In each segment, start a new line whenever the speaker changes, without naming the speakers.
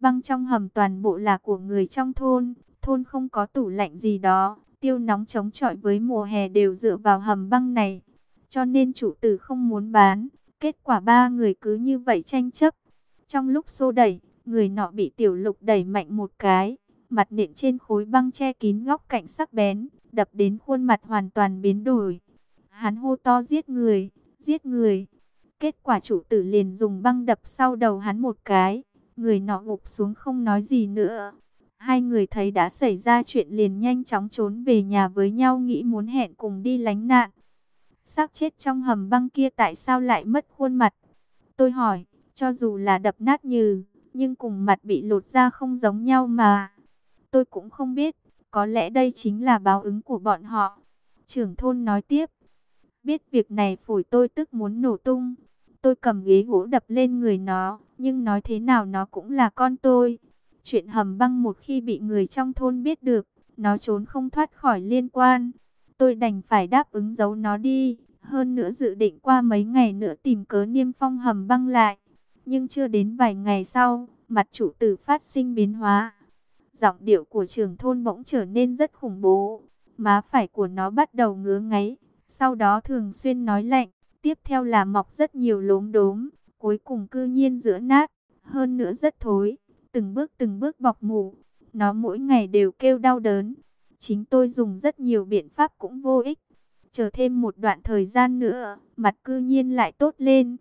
Băng trong hầm toàn bộ là của người trong thôn. Thôn không có tủ lạnh gì đó. Tiêu nóng chống chọi với mùa hè đều dựa vào hầm băng này. Cho nên chủ tử không muốn bán. Kết quả ba người cứ như vậy tranh chấp. Trong lúc xô đẩy, người nọ bị Tiểu Lục đẩy mạnh một cái. Mặt nện trên khối băng che kín góc cạnh sắc bén, đập đến khuôn mặt hoàn toàn biến đổi. Hắn hô to giết người, giết người. Kết quả chủ tử liền dùng băng đập sau đầu hắn một cái. Người nọ gục xuống không nói gì nữa. Hai người thấy đã xảy ra chuyện liền nhanh chóng trốn về nhà với nhau, nghĩ muốn hẹn cùng đi lánh nạn. Xác chết trong hầm băng kia tại sao lại mất khuôn mặt? Tôi hỏi, cho dù là đập nát nhừ, nhưng cùng mặt bị lột ra không giống nhau mà. Tôi cũng không biết, có lẽ đây chính là báo ứng của bọn họ. Trưởng thôn nói tiếp, biết việc này phổi tôi tức muốn nổ tung. Tôi cầm ghế gỗ đập lên người nó, nhưng nói thế nào nó cũng là con tôi. Chuyện hầm băng một khi bị người trong thôn biết được, nó trốn không thoát khỏi liên quan. Tôi đành phải đáp ứng giấu nó đi. Hơn nữa dự định qua mấy ngày nữa tìm cớ niêm phong hầm băng lại. Nhưng chưa đến vài ngày sau, mặt chủ tử phát sinh biến hóa. Giọng điệu của trưởng thôn bỗng trở nên rất khủng bố. Má phải của nó bắt đầu ngứa ngáy. Sau đó thường xuyên nói lạnh. Tiếp theo là mọc rất nhiều lốm đốm. Cuối cùng cư nhiên giữa nát. Hơn nữa rất thối. Từng bước bọc mủ. Nó mỗi ngày đều kêu đau đớn. Chính tôi dùng rất nhiều biện pháp cũng vô ích. Chờ thêm một đoạn thời gian nữa, mặt cư nhiên lại tốt lên.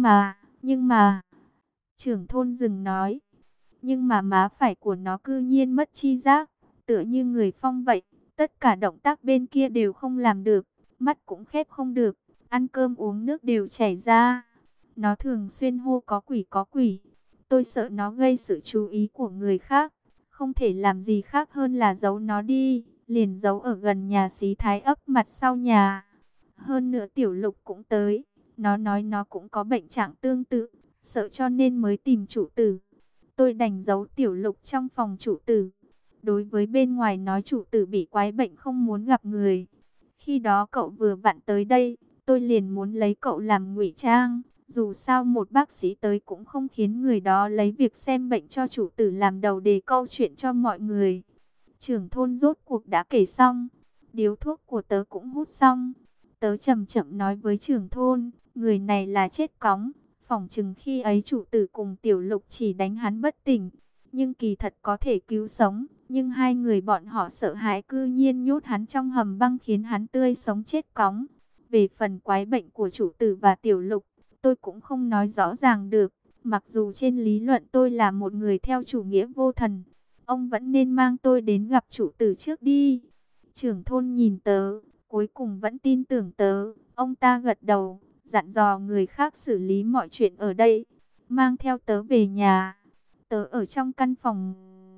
Nhưng mà... Trưởng thôn dừng nói. Nhưng mà má phải của nó cư nhiên mất chi giác. Tựa như người phong vậy. Tất cả động tác bên kia đều không làm được. Mắt cũng khép không được. Ăn cơm uống nước đều chảy ra. Nó thường xuyên hô có quỷ có quỷ. Tôi sợ nó gây sự chú ý của người khác. Không thể làm gì khác hơn là giấu nó đi. Liền giấu ở gần nhà xí Thái ấp mặt sau nhà. Hơn nữa Tiểu Lục cũng tới. Nó nói nó cũng có bệnh trạng tương tự. Sợ cho nên mới tìm chủ tử. Tôi đành giấu Tiểu Lục trong phòng chủ tử. Đối với bên ngoài nói chủ tử bị quái bệnh không muốn gặp người. Khi đó cậu vừa vặn tới đây. Tôi liền muốn lấy cậu làm ngụy trang. Dù sao một bác sĩ tới cũng không khiến người đó lấy việc xem bệnh cho chủ tử làm đầu đề câu chuyện cho mọi người. Trưởng thôn rốt cuộc đã kể xong. Điếu thuốc của tớ cũng hút xong. Tớ chậm chậm nói với trưởng thôn, người này là chết cóng. Phỏng chừng khi ấy chủ tử cùng Tiểu Lục chỉ đánh hắn bất tỉnh. Nhưng kỳ thật có thể cứu sống. Nhưng hai người bọn họ sợ hãi cư nhiên nhốt hắn trong hầm băng khiến hắn tươi sống chết cóng. Về phần quái bệnh của chủ tử và Tiểu Lục, tôi cũng không nói rõ ràng được. Mặc dù trên lý luận tôi là một người theo chủ nghĩa vô thần. Ông vẫn nên mang tôi đến gặp chủ tử trước đi. Trưởng thôn nhìn tớ, cuối cùng vẫn tin tưởng tớ. Ông ta gật đầu, dặn dò người khác xử lý mọi chuyện ở đây. Mang theo tớ về nhà. Tớ ở trong căn phòng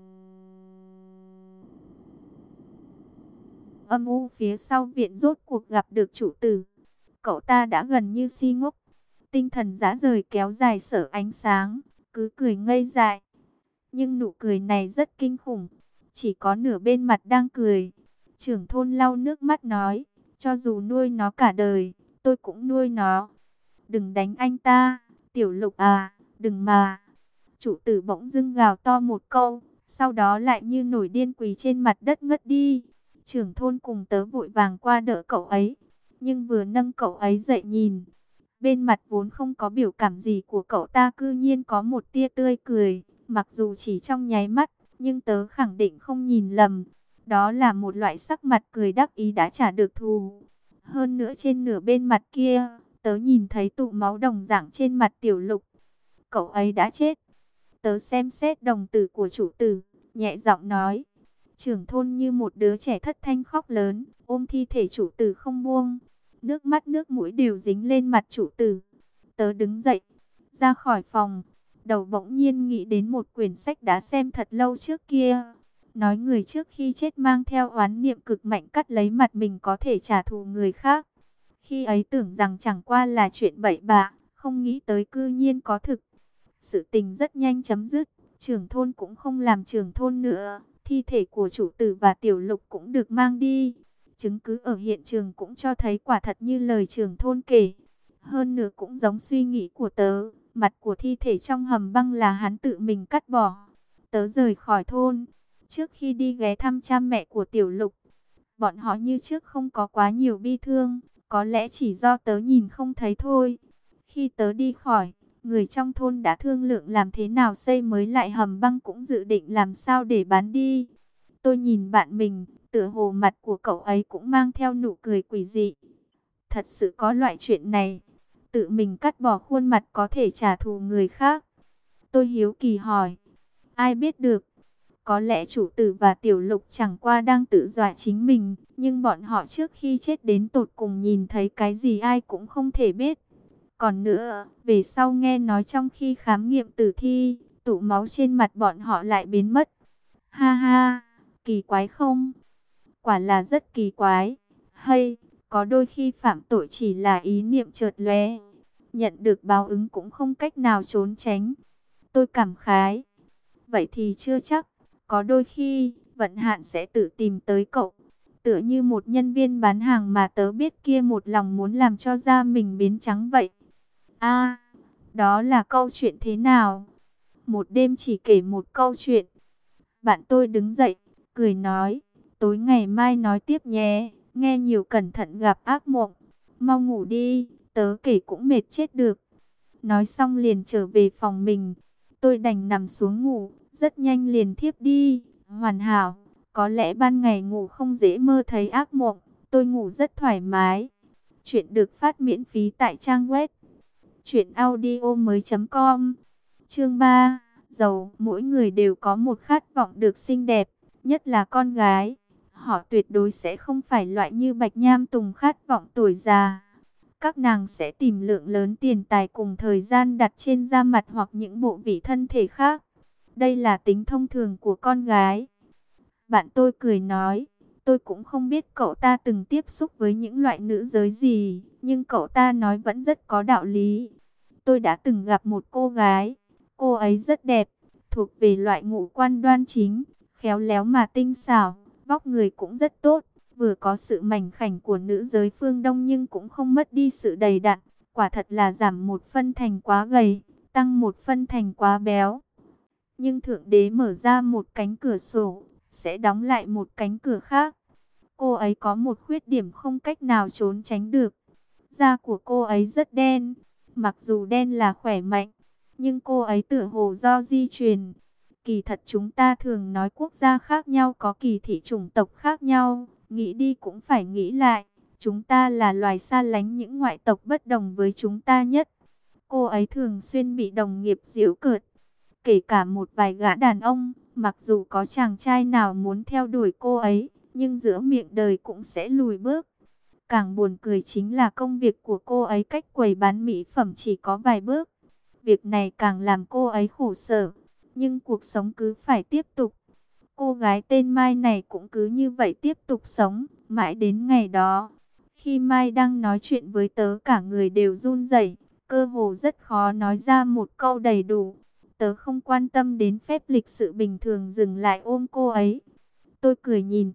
âm u phía sau viện rốt cuộc gặp được chủ tử. Cậu ta đã gần như si ngốc. Tinh thần rã rời kéo dài sở ánh sáng. Cứ cười ngây dại. Nhưng nụ cười này rất kinh khủng. Chỉ có nửa bên mặt đang cười. Trưởng thôn lau nước mắt nói. Cho dù nuôi nó cả đời, tôi cũng nuôi nó. Đừng đánh anh ta, Tiểu Lục à, đừng mà. Chủ tử bỗng dưng gào to một câu. Sau đó lại như nổi điên quỳ trên mặt đất ngất đi. Trưởng thôn cùng tớ vội vàng qua đỡ cậu ấy. Nhưng vừa nâng cậu ấy dậy nhìn. Bên mặt vốn không có biểu cảm gì của cậu ta cư nhiên có một tia tươi cười. Mặc dù chỉ trong nháy mắt, nhưng tớ khẳng định không nhìn lầm. Đó là một loại sắc mặt cười đắc ý đã trả được thù. Hơn nữa trên nửa bên mặt kia, tớ nhìn thấy tụ máu đồng dạng trên mặt Tiểu Lục. Cậu ấy đã chết. Tớ xem xét đồng tử của chủ tử, nhẹ giọng nói. Trưởng thôn như một đứa trẻ thất thanh khóc lớn, ôm thi thể chủ tử không buông. Nước mắt nước mũi đều dính lên mặt chủ tử. Tớ đứng dậy, ra khỏi phòng. Đầu bỗng nhiên nghĩ đến một quyển sách đã xem thật lâu trước kia. Nói người trước khi chết mang theo oán niệm cực mạnh cắt lấy mặt mình có thể trả thù người khác. Khi ấy tưởng rằng chẳng qua là chuyện bậy bạ, không nghĩ tới cư nhiên có thực. Sự tình rất nhanh chấm dứt, trưởng thôn cũng không làm trưởng thôn nữa. Thi thể của chủ tử và Tiểu Lục cũng được mang đi. Chứng cứ ở hiện trường cũng cho thấy quả thật như lời trưởng thôn kể. Hơn nữa cũng giống suy nghĩ của tớ. Mặt của thi thể trong hầm băng là hắn tự mình cắt bỏ. tớ rời khỏi thôn. Trước khi đi ghé thăm cha mẹ của Tiểu Lục, bọn họ như trước không có quá nhiều bi thương, có lẽ chỉ do tớ nhìn không thấy thôi. Khi tớ đi khỏi, người trong thôn đã thương lượng làm thế nào xây mới lại hầm băng, cũng dự định làm sao để bán đi. Tôi nhìn bạn mình, tựa hồ mặt của cậu ấy cũng mang theo nụ cười quỷ dị. Thật sự có loại chuyện này, tự mình cắt bỏ khuôn mặt có thể trả thù người khác. Tôi hiếu kỳ hỏi, ai biết được, có lẽ chủ tử và Tiểu Lục chẳng qua đang tự dọa chính mình, nhưng bọn họ trước khi chết đến tột cùng nhìn thấy cái gì ai cũng không thể biết. Còn nữa, về sau nghe nói trong khi khám nghiệm tử thi, tụ máu trên mặt bọn họ lại biến mất. Ha ha, kỳ quái không? Quả là rất kỳ quái. Hay, có đôi khi phạm tội chỉ là ý niệm chợt lóe, nhận được báo ứng cũng không cách nào trốn tránh. Tôi cảm khái. Vậy thì chưa chắc, có đôi khi, vận hạn sẽ tự tìm tới cậu. Tựa như một nhân viên bán hàng mà tớ biết kia một lòng muốn làm cho da mình biến trắng vậy. À, đó là câu chuyện thế nào? Một đêm chỉ kể một câu chuyện. Bạn tôi đứng dậy, cười nói, tối ngày mai nói tiếp nhé, nghe nhiều cẩn thận gặp ác mộng. Mau ngủ đi, tớ kể cũng mệt chết được. Nói xong liền trở về phòng mình. Tôi đành nằm xuống ngủ, rất nhanh liền thiếp đi, hoàn hảo. Có lẽ ban ngày ngủ không dễ mơ thấy ác mộng, tôi ngủ rất thoải mái. Chuyện được phát miễn phí tại trang web truyệnaudiomoi.com. Chương 3, giàu. Mỗi người đều có một khát vọng được xinh đẹp, nhất là con gái. Họ tuyệt đối sẽ không phải loại như Bạch Nham Tùng khát vọng tuổi già. Các nàng sẽ tìm lượng lớn tiền tài cùng thời gian đặt trên da mặt hoặc những bộ vị thân thể khác. Đây là tính thông thường của con gái. Bạn tôi cười nói, tôi cũng không biết cậu ta từng tiếp xúc với những loại nữ giới gì, nhưng cậu ta nói vẫn rất có đạo lý. Tôi đã từng gặp một cô gái, cô ấy rất đẹp, thuộc về loại ngũ quan đoan chính, khéo léo mà tinh xảo, vóc người cũng rất tốt, vừa có sự mảnh khảnh của nữ giới phương Đông nhưng cũng không mất đi sự đầy đặn, quả thật là giảm một phân thành quá gầy, tăng một phân thành quá béo. Nhưng Thượng Đế mở ra một cánh cửa sổ, sẽ đóng lại một cánh cửa khác. Cô ấy có một khuyết điểm không cách nào trốn tránh được. Da của cô ấy rất đen, mặc dù đen là khỏe mạnh, nhưng cô ấy tựa hồ do di truyền. Kỳ thật chúng ta thường nói quốc gia khác nhau có kỳ thị chủng tộc khác nhau, nghĩ đi cũng phải nghĩ lại. Chúng ta là loài xa lánh những ngoại tộc bất đồng với chúng ta nhất. Cô ấy thường xuyên bị đồng nghiệp giễu cợt. Kể cả một vài gã đàn ông, mặc dù có chàng trai nào muốn theo đuổi cô ấy, nhưng giữa miệng đời cũng sẽ lùi bước. Càng buồn cười chính là công việc của cô ấy cách quầy bán mỹ phẩm chỉ có vài bước. Việc này càng làm cô ấy khổ sở, nhưng cuộc sống cứ phải tiếp tục. Cô gái tên Mai này cũng cứ như vậy tiếp tục sống, mãi đến ngày đó. Khi Mai đang nói chuyện với tớ cả người đều run rẩy, cơ hồ rất khó nói ra một câu đầy đủ. Tớ không quan tâm đến phép lịch sự bình thường dừng lại ôm cô ấy. Tôi cười nhìn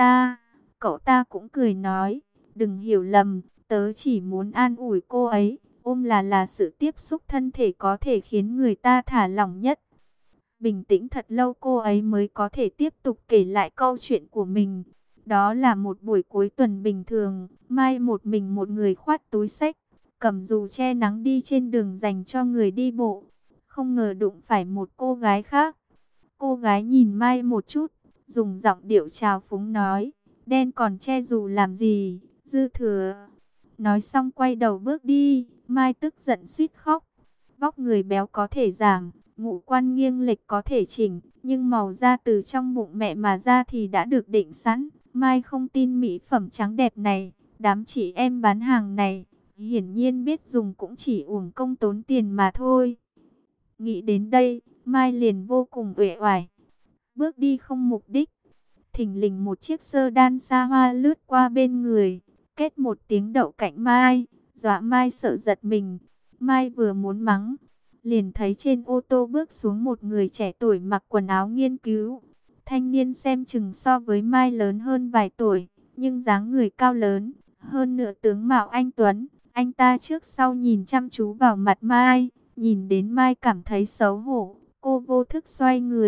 cậu ta cũng cười nói, đừng hiểu lầm, tớ chỉ muốn an ủi cô ấy, ôm là sự tiếp xúc thân thể có thể khiến người ta thả lỏng nhất. Bình tĩnh thật lâu cô ấy mới có thể tiếp tục kể lại câu chuyện của mình. Đó là một buổi cuối tuần bình thường, Mai một mình một người khoác túi xách, cầm dù che nắng đi trên đường dành cho người đi bộ. Không ngờ đụng phải một cô gái khác. Cô gái nhìn Mai một chút, dùng giọng điệu trào phúng nói, đen còn che dù làm gì, dư thừa. Nói xong quay đầu bước đi, Mai tức giận suýt khóc. Vóc người béo có thể giảm, ngũ quan nghiêng lệch có thể chỉnh, nhưng màu da từ trong bụng mẹ mà ra thì đã được định sẵn. Mai không tin mỹ phẩm trắng đẹp này, đám chị em bán hàng này, hiển nhiên biết dùng cũng chỉ uổng công tốn tiền mà thôi. Nghĩ đến đây, Mai liền vô cùng uể oải, bước đi không mục đích. Thình lình một chiếc sơ đan xa hoa lướt qua bên người, két một tiếng đậu cạnh Mai, dọa Mai sợ giật mình. Mai vừa muốn mắng, liền thấy trên ô tô bước xuống một người trẻ tuổi mặc quần áo nghiên cứu. Thanh niên xem chừng so với Mai lớn hơn vài tuổi, nhưng dáng người cao lớn, hơn nửa tướng mạo anh tuấn. Anh ta trước sau nhìn chăm chú vào mặt Mai, nhìn đến Mai cảm thấy xấu hổ, cô vô thức xoay người,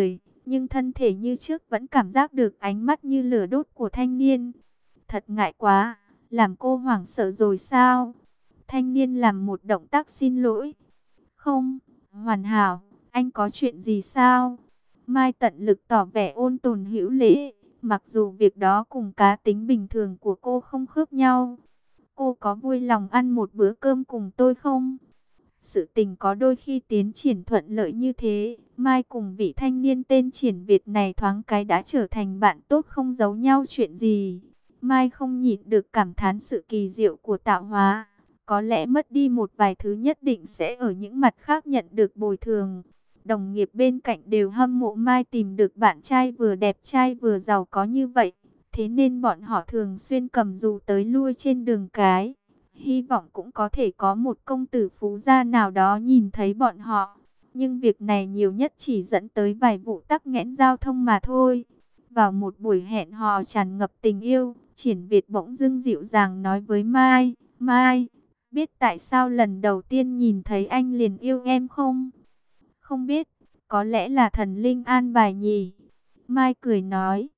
nhưng thân thể như trước vẫn cảm giác được ánh mắt như lửa đốt của thanh niên. Thật ngại quá, làm cô hoảng sợ rồi sao? Thanh niên làm một động tác xin lỗi. Không, hoàn hảo, anh có chuyện gì sao? Mai tận lực tỏ vẻ ôn tồn hữu lễ, mặc dù việc đó cùng cá tính bình thường của cô không khớp nhau. Cô có vui lòng ăn một bữa cơm cùng tôi không? Sự tình có đôi khi tiến triển thuận lợi như thế. Mai cùng vị thanh niên tên Triển Việt này thoáng cái đã trở thành bạn tốt không giấu nhau chuyện gì. Mai không nhịn được cảm thán sự kỳ diệu của tạo hóa. Có lẽ mất đi một vài thứ nhất định sẽ ở những mặt khác nhận được bồi thường. Đồng nghiệp bên cạnh đều hâm mộ Mai tìm được bạn trai vừa đẹp trai vừa giàu có như vậy. Thế nên bọn họ thường xuyên cầm dù tới lui trên đường cái. Hy vọng cũng có thể có một công tử phú gia nào đó nhìn thấy bọn họ. Nhưng việc này nhiều nhất chỉ dẫn tới vài vụ tắc nghẽn giao thông mà thôi. Vào một buổi hẹn hò tràn ngập tình yêu, Triển Việt bỗng dưng dịu dàng nói với Mai, Mai, biết tại sao lần đầu tiên nhìn thấy anh liền yêu em không? Không biết, có lẽ là thần linh an bài nhỉ? Mai cười nói,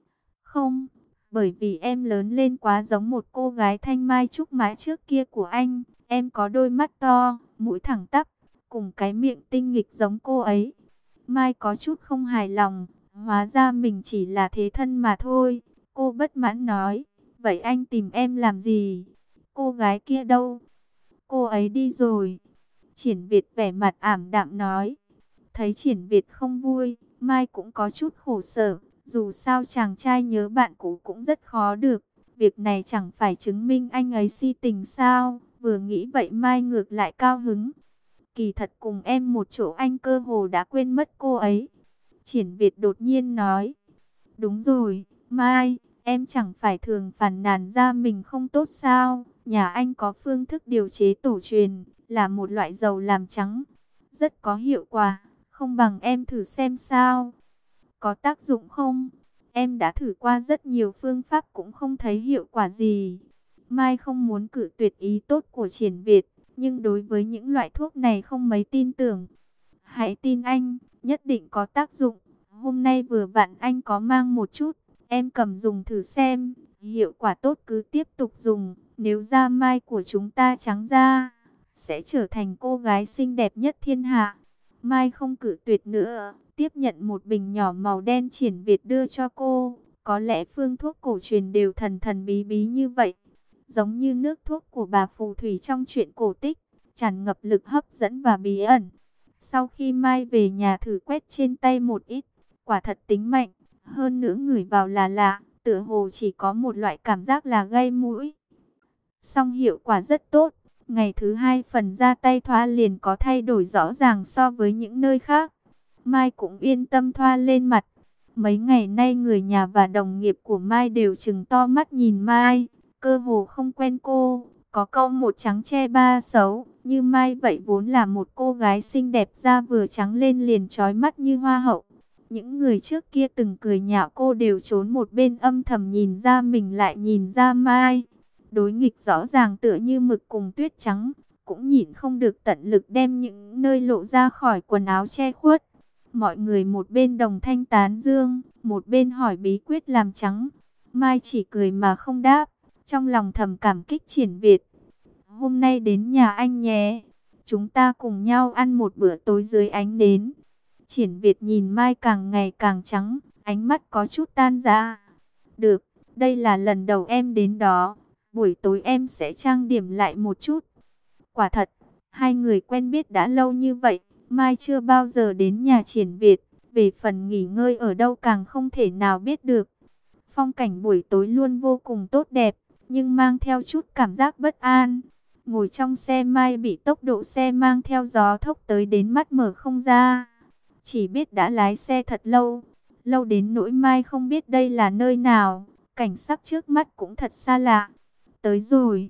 không, bởi vì em lớn lên quá giống một cô gái thanh mai trúc mã trước kia của anh. Em có đôi mắt to, mũi thẳng tắp, cùng cái miệng tinh nghịch giống cô ấy. Mai có chút không hài lòng, hóa ra mình chỉ là thế thân mà thôi. Cô bất mãn nói, vậy anh tìm em làm gì? Cô gái kia đâu? Cô ấy đi rồi. Triển Việt vẻ mặt ảm đạm nói. Thấy Triển Việt không vui, Mai cũng có chút khổ sở. Dù sao chàng trai nhớ bạn cũ cũng rất khó được. Việc này chẳng phải chứng minh anh ấy si tình sao? Vừa nghĩ vậy Mai ngược lại cao hứng. Kỳ thật cùng em một chỗ anh cơ hồ đã quên mất cô ấy. Triển Việt đột nhiên nói. Đúng rồi, Mai, em chẳng phải thường phàn nàn ra mình không tốt sao? Nhà anh có phương thức điều chế tổ truyền, là một loại dầu làm trắng. Rất có hiệu quả, không bằng em thử xem sao? Có tác dụng không? Em đã thử qua rất nhiều phương pháp cũng không thấy hiệu quả gì. Mai không muốn cự tuyệt ý tốt của Triển Việt, nhưng đối với những loại thuốc này không mấy tin tưởng. Hãy tin anh, nhất định có tác dụng. Hôm nay vừa vặn anh có mang một chút, em cầm dùng thử xem. Hiệu quả tốt cứ tiếp tục dùng, nếu da Mai của chúng ta trắng da, sẽ trở thành cô gái xinh đẹp nhất thiên hạ. Mai không cự tuyệt nữa, tiếp nhận một bình nhỏ màu đen Triển Việt đưa cho cô. Có lẽ phương thuốc cổ truyền đều thần thần bí bí như vậy, giống như nước thuốc của bà phù thủy trong truyện cổ tích, tràn ngập lực hấp dẫn và bí ẩn. Sau khi Mai về nhà thử quét trên tay một ít, quả thật tính mạnh, hơn nữa ngửi vào là lạ, tựa hồ chỉ có một loại cảm giác là gây mũi. Song hiệu quả rất tốt, ngày thứ hai phần da tay thoa liền có thay đổi rõ ràng so với những nơi khác. Mai cũng yên tâm thoa lên mặt. Mấy ngày nay người nhà và đồng nghiệp của Mai đều trừng to mắt nhìn Mai, cơ hồ không quen cô. Có câu một trắng che ba xấu, như Mai vậy vốn là một cô gái xinh đẹp da vừa trắng lên liền chói mắt như hoa hậu. Những người trước kia từng cười nhạo cô đều trốn một bên âm thầm nhìn ra mình lại nhìn ra Mai. Đối nghịch rõ ràng tựa như mực cùng tuyết trắng, cũng nhịn không được tận lực đem những nơi lộ ra khỏi quần áo che khuất. Mọi người một bên đồng thanh tán dương, một bên hỏi bí quyết làm trắng. Mai chỉ cười mà không đáp, trong lòng thầm cảm kích Triển Việt. Hôm nay đến nhà anh nhé, chúng ta cùng nhau ăn một bữa tối dưới ánh nến. Triển Việt nhìn Mai càng ngày càng trắng, ánh mắt có chút tan ra. Được, đây là lần đầu em đến đó, buổi tối em sẽ trang điểm lại một chút. Quả thật, hai người quen biết đã lâu như vậy, Mai chưa bao giờ đến nhà Triển Việt, về phần nghỉ ngơi ở đâu càng không thể nào biết được. Phong cảnh buổi tối luôn vô cùng tốt đẹp, nhưng mang theo chút cảm giác bất an. Ngồi trong xe Mai bị tốc độ xe mang theo gió thốc tới đến mắt mở không ra. Chỉ biết đã lái xe thật lâu, lâu đến nỗi Mai không biết đây là nơi nào, cảnh sắc trước mắt cũng thật xa lạ. Tới rồi.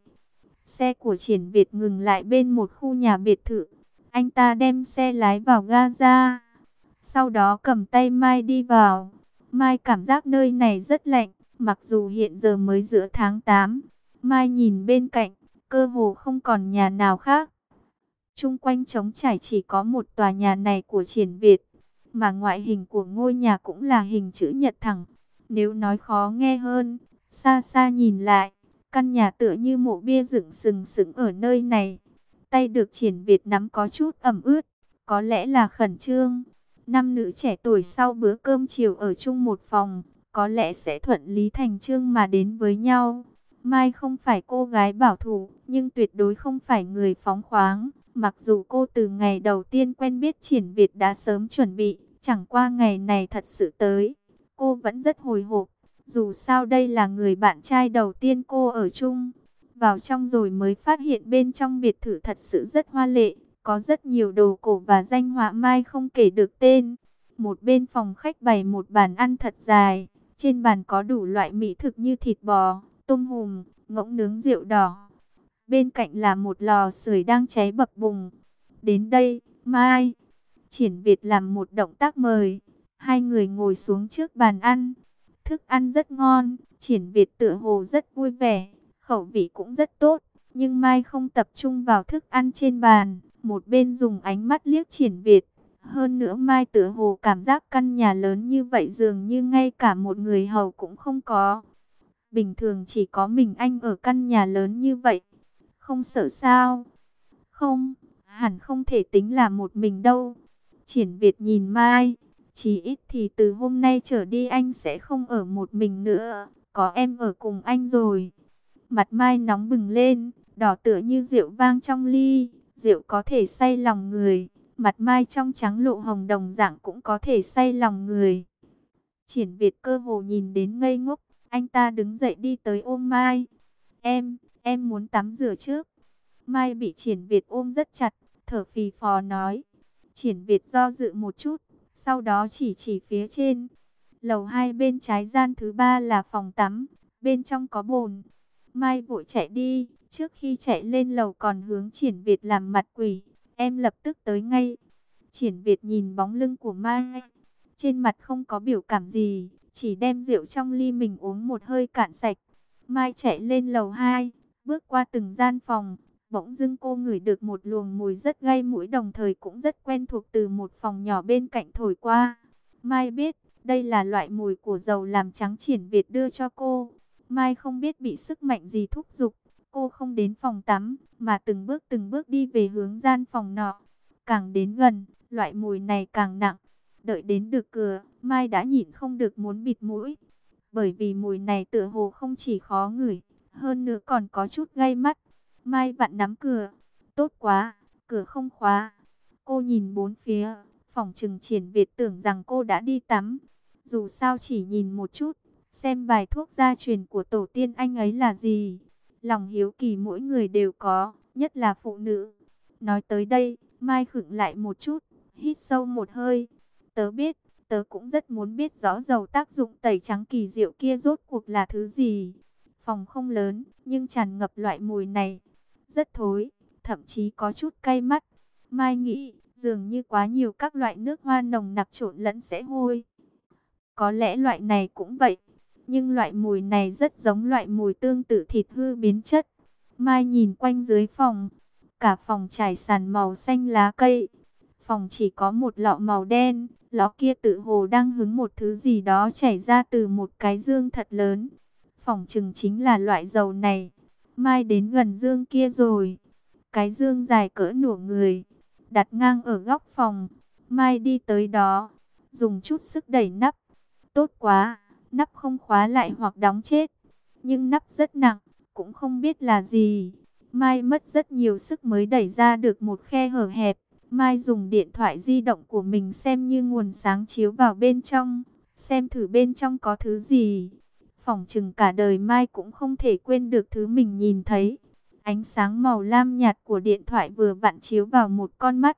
Xe của Triển Việt ngừng lại bên một khu nhà biệt thự. Anh ta đem xe lái vào ga ra, sau đó cầm tay Mai đi vào. Mai cảm giác nơi này rất lạnh, mặc dù hiện giờ mới giữa tháng 8. Mai nhìn bên cạnh, cơ hồ không còn nhà nào khác. Chung quanh trống trải chỉ có một tòa nhà này của Triển Việt. mà ngoại hình của ngôi nhà cũng là hình chữ nhật thẳng. Nếu nói khó nghe hơn, xa xa nhìn lại, căn nhà tựa như mộ bia dựng sừng sững ở nơi này. Tay được Triển Việt nắm có chút ẩm ướt, có lẽ là khẩn trương. Nam nữ trẻ tuổi sau bữa cơm chiều ở chung một phòng, có lẽ sẽ thuận lý thành chương mà đến với nhau. Mai không phải cô gái bảo thủ, nhưng tuyệt đối không phải người phóng khoáng. Mặc dù cô từ ngày đầu tiên quen biết Triển Việt đã sớm chuẩn bị, chẳng qua ngày này thật sự tới, cô vẫn rất hồi hộp. Dù sao đây là người bạn trai đầu tiên cô ở chung. Vào trong rồi mới phát hiện bên trong biệt thự thật sự rất hoa lệ, có rất nhiều đồ cổ và danh họa Mai không kể được tên. Một bên phòng khách bày một bàn ăn thật dài, trên bàn có đủ loại mỹ thực như thịt bò, tôm hùm, ngỗng nướng, rượu đỏ. Bên cạnh là một lò sưởi đang cháy bập bùng. Đến đây, Mai, Triển Việt làm một động tác mời. Hai người ngồi xuống trước bàn ăn. Thức ăn rất ngon, Triển Việt tựa hồ rất vui vẻ, khẩu vị cũng rất tốt. Nhưng Mai không tập trung vào thức ăn trên bàn, một bên dùng ánh mắt liếc Triển Việt. Hơn nữa Mai tựa hồ cảm giác căn nhà lớn như vậy dường như ngay cả một người hầu cũng không có. Bình thường chỉ có mình anh ở căn nhà lớn như vậy. Không sợ sao? Không, hẳn không thể tính là một mình đâu. Triển Việt nhìn Mai, chí ít thì từ hôm nay trở đi anh sẽ không ở một mình nữa, có em ở cùng anh rồi. Mặt Mai nóng bừng lên, đỏ tựa như rượu vang trong ly, rượu có thể say lòng người. Mặt Mai trong trắng lộ hồng đồng dạng cũng có thể say lòng người. Triển Việt cơ hồ nhìn đến ngây ngốc, anh ta đứng dậy đi tới ôm Mai. Em muốn tắm rửa trước. Mai bị Triển Việt ôm rất chặt, thở phì phò nói. Triển Việt do dự một chút, sau đó chỉ phía trên. Lầu 2 bên trái gian thứ 3 là phòng tắm, bên trong có bồn. Mai vội chạy đi, trước khi chạy lên lầu còn hướng Triển Việt làm mặt quỷ. Em lập tức tới ngay. Triển Việt nhìn bóng lưng của Mai, trên mặt không có biểu cảm gì, chỉ đem rượu trong ly mình uống một hơi cạn sạch. Mai chạy lên lầu 2, bước qua từng gian phòng. Bỗng dưng cô ngửi được một luồng mùi rất gây mũi, đồng thời cũng rất quen thuộc từ một phòng nhỏ bên cạnh thổi qua. Mai biết, đây là loại mùi của dầu làm trắng Triển Việt đưa cho cô. Mai không biết bị sức mạnh gì thúc giục, cô không đến phòng tắm, mà từng bước đi về hướng gian phòng nọ. Càng đến gần, loại mùi này càng nặng. Đợi đến được cửa, Mai đã nhịn không được muốn bịt mũi. Bởi vì mùi này tựa hồ không chỉ khó ngửi, hơn nữa còn có chút gây mắt. Mai vặn nắm cửa. Tốt quá, cửa không khóa. Cô nhìn bốn phía, phỏng chừng Triển Việt tưởng rằng cô đã đi tắm. Dù sao chỉ nhìn một chút, xem bài thuốc gia truyền của tổ tiên anh ấy là gì. Lòng hiếu kỳ mỗi người đều có, nhất là phụ nữ. Nói tới đây, Mai khựng lại một chút, hít sâu một hơi. Tớ biết, tớ cũng rất muốn biết rõ dầu tác dụng tẩy trắng kỳ diệu kia rốt cuộc là thứ gì. Phòng không lớn, nhưng tràn ngập loại mùi này. Rất thối, thậm chí có chút cay mắt. Mai nghĩ, dường như quá nhiều các loại nước hoa nồng nặc trộn lẫn sẽ hôi. Có lẽ loại này cũng vậy, nhưng loại mùi này rất giống loại mùi tương tự thịt hư biến chất. Mai nhìn quanh dưới phòng, cả phòng trải sàn màu xanh lá cây. Phòng chỉ có một lọ màu đen, lọ kia tự hồ đang hứng một thứ gì đó chảy ra từ một cái dương thật lớn. Phỏng chừng chính là loại dầu này. Mai đến gần dương kia rồi. Cái dương dài cỡ nửa người, đặt ngang ở góc phòng. Mai đi tới đó, dùng chút sức đẩy nắp. Tốt quá, nắp không khóa lại hoặc đóng chết. Nhưng nắp rất nặng, cũng không biết là gì. Mai mất rất nhiều sức mới đẩy ra được một khe hở hẹp. Mai dùng điện thoại di động của mình xem như nguồn sáng chiếu vào bên trong, xem thử bên trong có thứ gì. Phỏng chừng cả đời Mai cũng không thể quên được thứ mình nhìn thấy. Ánh sáng màu lam nhạt của điện thoại vừa vặn chiếu vào một con mắt.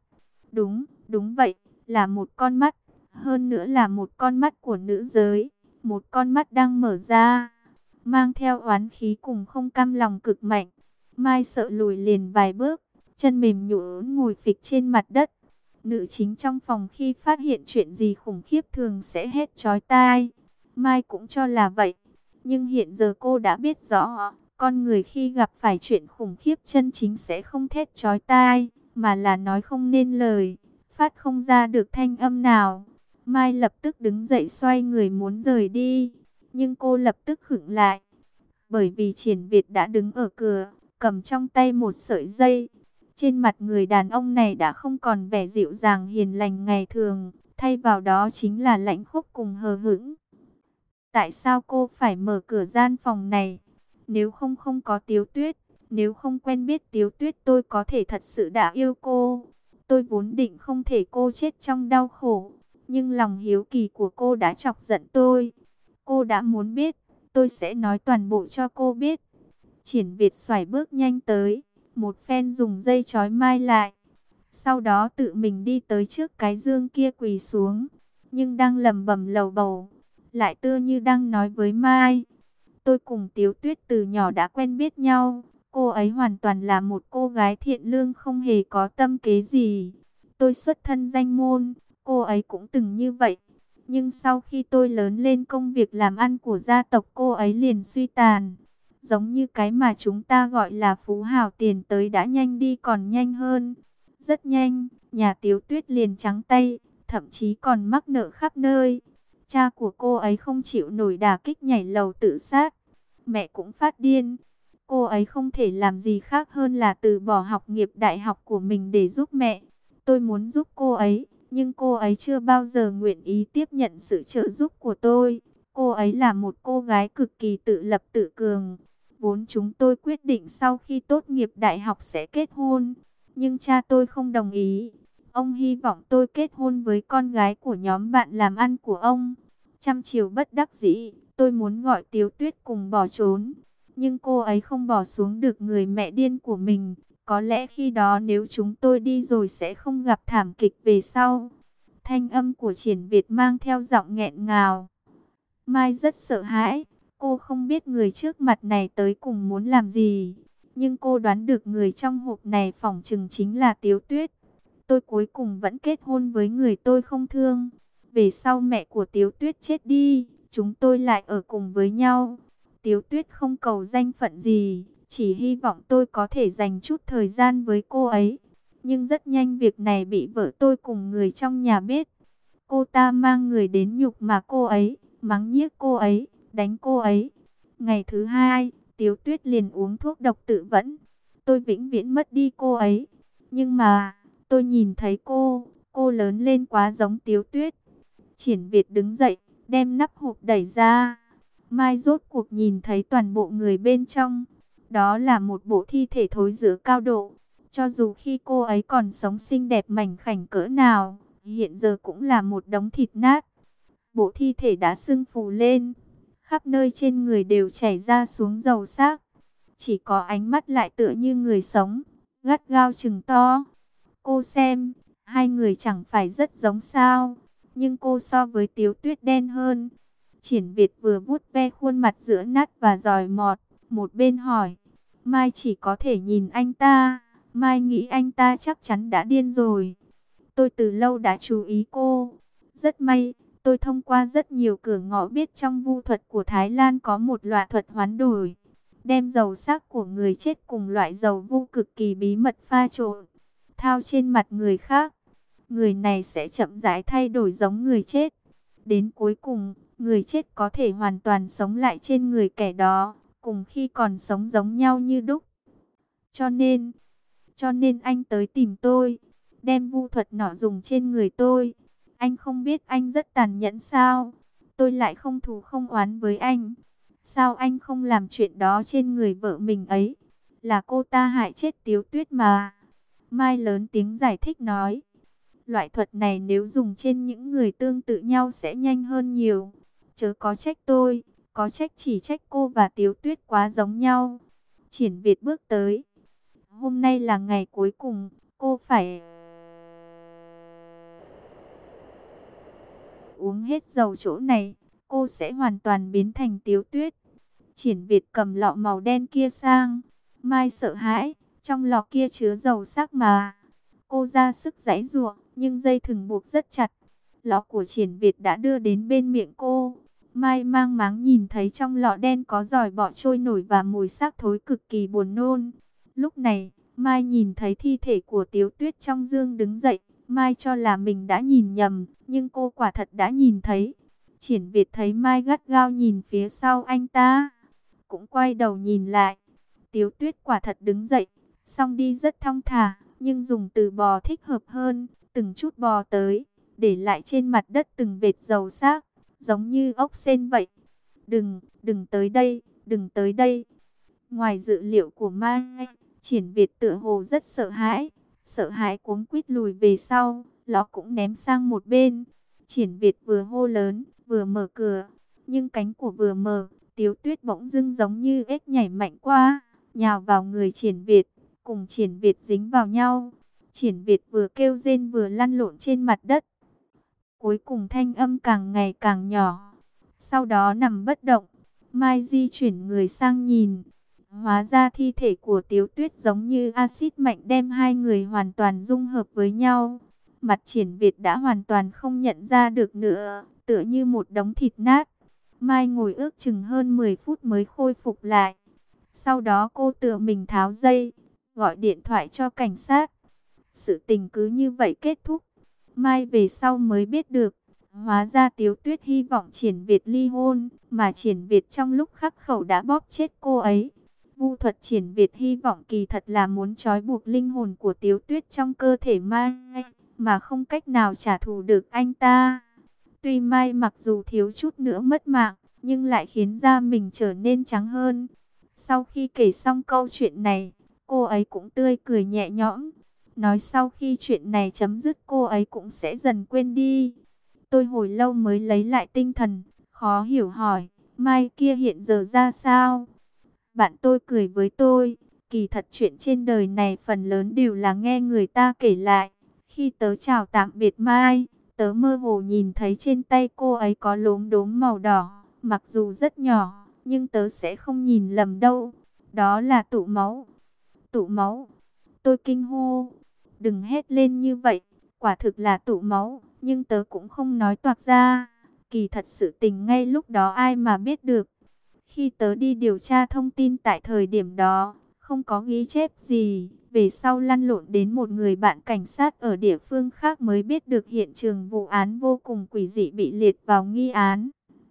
Đúng vậy, là một con mắt. Hơn nữa là một con mắt của nữ giới. Một con mắt đang mở ra, mang theo oán khí cùng không cam lòng cực mạnh. Mai sợ lùi liền vài bước, chân mềm nhũn ngồi phịch trên mặt đất. Nữ chính trong phòng khi phát hiện chuyện gì khủng khiếp thường sẽ hét chói tai. Mai cũng cho là vậy. Nhưng hiện giờ cô đã biết rõ, con người khi gặp phải chuyện khủng khiếp chân chính sẽ không thét chói tai, mà là nói không nên lời, phát không ra được thanh âm nào. Mai lập tức đứng dậy xoay người muốn rời đi, nhưng cô lập tức khựng lại, bởi vì Triển Việt đã đứng ở cửa, cầm trong tay một sợi dây. Trên mặt người đàn ông này đã không còn vẻ dịu dàng hiền lành ngày thường, thay vào đó chính là lãnh khốc cùng hờ hững. Tại sao cô phải mở cửa gian phòng này? Nếu không có Tiếu Tuyết, nếu không quen biết Tiếu Tuyết, tôi có thể thật sự đã yêu cô. Tôi vốn định không thể cô chết trong đau khổ, nhưng lòng hiếu kỳ của cô đã chọc giận tôi. Cô đã muốn biết, tôi sẽ nói toàn bộ cho cô biết. Triển Việt xoài bước nhanh tới, một phen dùng dây trói Mai lại. Sau đó tự mình đi tới trước cái giường kia quỳ xuống, nhưng đang lẩm bẩm lầu bầu, lại tựa như đang nói với Mai. Tôi cùng Tiếu Tuyết từ nhỏ đã quen biết nhau. Cô ấy hoàn toàn là một cô gái thiện lương, không hề có tâm kế gì. Tôi xuất thân danh môn, cô ấy cũng từng như vậy. Nhưng sau khi tôi lớn lên, công việc làm ăn của gia tộc cô ấy liền suy tàn. Giống như cái mà chúng ta gọi là phú hào, tiền tới đã nhanh đi còn nhanh hơn. Rất nhanh, nhà Tiếu Tuyết liền trắng tay, thậm chí còn mắc nợ khắp nơi. Cha của cô ấy không chịu nổi đả kích nhảy lầu tự sát. Mẹ cũng phát điên. Cô ấy không thể làm gì khác hơn là từ bỏ học nghiệp đại học của mình để giúp mẹ. Tôi muốn giúp cô ấy, nhưng cô ấy chưa bao giờ nguyện ý tiếp nhận sự trợ giúp của tôi. Cô ấy là một cô gái cực kỳ tự lập tự cường. Vốn chúng tôi quyết định sau khi tốt nghiệp đại học sẽ kết hôn, nhưng cha tôi không đồng ý. Ông hy vọng tôi kết hôn với con gái của nhóm bạn làm ăn của ông. Trăm chiều bất đắc dĩ, tôi muốn gọi Tiếu Tuyết cùng bỏ trốn, nhưng cô ấy không bỏ xuống được người mẹ điên của mình. Có lẽ khi đó nếu chúng tôi đi rồi sẽ không gặp thảm kịch về sau. Thanh âm của Triển Việt mang theo giọng nghẹn ngào. Mai rất sợ hãi, cô không biết người trước mặt này tới cùng muốn làm gì, nhưng cô đoán được người trong hộp này phỏng chừng chính là Tiếu Tuyết. Tôi cuối cùng vẫn kết hôn với người tôi không thương. Về sau mẹ của Tiếu Tuyết chết đi, chúng tôi lại ở cùng với nhau. Tiếu Tuyết không cầu danh phận gì, chỉ hy vọng tôi có thể dành chút thời gian với cô ấy. Nhưng rất nhanh việc này bị vợ tôi cùng người trong nhà biết. Cô ta mang người đến nhục mạ cô ấy, mắng nhiếc cô ấy, đánh cô ấy. Ngày thứ hai, Tiếu Tuyết liền uống thuốc độc tự vẫn. Tôi vĩnh viễn mất đi cô ấy. Nhưng mà, tôi nhìn thấy cô lớn lên quá giống Tiếu Tuyết. Triển Việt đứng dậy, đem nắp hộp đẩy ra. Mai rốt cuộc nhìn thấy toàn bộ người bên trong. Đó là một bộ thi thể thối rữa cao độ. Cho dù khi cô ấy còn sống xinh đẹp mảnh khảnh cỡ nào, hiện giờ cũng là một đống thịt nát. Bộ thi thể đã sưng phù lên, khắp nơi trên người đều chảy ra xuống dầu xác. Chỉ có ánh mắt lại tựa như người sống, gắt gao trừng to. Cô xem, hai người chẳng phải rất giống sao, nhưng cô so với Tiếu Tuyết đen hơn. Triển Việt vừa vuốt ve khuôn mặt giữa nát và dòi mọt, một bên hỏi. Mai chỉ có thể nhìn anh ta, Mai nghĩ anh ta chắc chắn đã điên rồi. Tôi từ lâu đã chú ý cô. Rất may, tôi thông qua rất nhiều cửa ngõ biết trong vu thuật của Thái Lan có một loại thuật hoán đổi. Đem dầu xác của người chết cùng loại dầu vu cực kỳ bí mật pha trộn, thao trên mặt người khác. Người này sẽ chậm rãi thay đổi giống người chết. Đến cuối cùng, người chết có thể hoàn toàn sống lại trên người kẻ đó, cùng khi còn sống giống nhau như đúc. Cho nên anh tới tìm tôi, đem vu thuật nọ dùng trên người tôi. Anh không biết anh rất tàn nhẫn sao? Tôi lại không thù không oán với anh. Sao anh không làm chuyện đó trên người vợ mình ấy? Là cô ta hại chết Tiếu Tuyết mà. Mai lớn tiếng giải thích nói. Loại thuật này nếu dùng trên những người tương tự nhau sẽ nhanh hơn nhiều. Chớ có trách tôi, có trách chỉ trách cô và Tiếu Tuyết quá giống nhau. Triển Việt bước tới. Hôm nay là ngày cuối cùng, cô phải uống hết dầu chỗ này, cô sẽ hoàn toàn biến thành Tiếu Tuyết. Triển Việt cầm lọ màu đen kia sang. Mai sợ hãi, trong lọ kia chứa dầu xác mà. Cô ra sức giãy giụa, nhưng dây thừng buộc rất chặt. Lọ của Triển Việt đã đưa đến bên miệng cô. Mai mang máng nhìn thấy trong lọ đen có giòi bọ trôi nổi và mùi xác thối cực kỳ buồn nôn. Lúc này, Mai nhìn thấy thi thể của Tiếu Tuyết trong giường đứng dậy, Mai cho là mình đã nhìn nhầm, nhưng cô quả thật đã nhìn thấy. Triển Việt thấy Mai gắt gao nhìn phía sau anh ta, cũng quay đầu nhìn lại. Tiếu Tuyết quả thật đứng dậy, song đi rất thong thả, nhưng dùng từ bò thích hợp hơn, từng chút bò tới, để lại trên mặt đất từng vệt dầu xác, giống như ốc sên vậy. Đừng tới đây, đừng tới đây. Ngoài dự liệu của Mai, Triển Việt tựa hồ rất sợ hãi cuống quýt lùi về sau, nó cũng ném sang một bên. Triển Việt vừa hô lớn, vừa mở cửa, nhưng cánh của vừa mở, Tiếu Tuyết bỗng dưng giống như ếch nhảy mạnh qua, nhào vào người Triển Việt, cùng Triển Việt dính vào nhau. Triển Việt vừa kêu rên vừa lăn lộn trên mặt đất. Cuối cùng thanh âm càng ngày càng nhỏ, sau đó nằm bất động. Mai di chuyển người sang nhìn, hóa ra thi thể của Tiếu Tuyết giống như axit mạnh đem hai người hoàn toàn dung hợp với nhau. Mặt Triển Việt đã hoàn toàn không nhận ra được nữa, tựa như một đống thịt nát. Mai ngồi ước chừng hơn 10 phút mới khôi phục lại. Sau đó cô tự mình tháo dây, gọi điện thoại cho cảnh sát. Sự tình cứ như vậy kết thúc. Mai về sau mới biết được, hóa ra Tiếu Tuyết hy vọng Triển Việt ly hôn, mà Triển Việt trong lúc khắc khẩu đã bóp chết cô ấy. Vu thuật Triển Việt hy vọng kỳ thật là muốn trói buộc linh hồn của Tiếu Tuyết trong cơ thể Mai, mà không cách nào trả thù được anh ta. Tuy Mai mặc dù thiếu chút nữa mất mạng, nhưng lại khiến da mình trở nên trắng hơn. Sau khi kể xong câu chuyện này, cô ấy cũng tươi cười nhẹ nhõm. Nói sau khi chuyện này chấm dứt cô ấy cũng sẽ dần quên đi. Tôi hồi lâu mới lấy lại tinh thần, khó hiểu hỏi, Mai kia hiện giờ ra sao? Bạn tôi cười với tôi, kỳ thật chuyện trên đời này phần lớn đều là nghe người ta kể lại. Khi tớ chào tạm biệt Mai, tớ mơ hồ nhìn thấy trên tay cô ấy có lốm đốm màu đỏ, mặc dù rất nhỏ, nhưng tớ sẽ không nhìn lầm đâu. Đó là tụ máu. Tụ máu. Tôi kinh hô. Đừng hét lên như vậy, quả thực là tụ máu, nhưng tớ cũng không nói toạc ra. Kỳ thật sự tình ngay lúc đó ai mà biết được. Khi tớ đi điều tra thông tin tại thời điểm đó, không có ghi chép gì. Về sau lăn lộn đến một người bạn cảnh sát ở địa phương khác mới biết được hiện trường vụ án vô cùng quỷ dị bị liệt vào nghi án.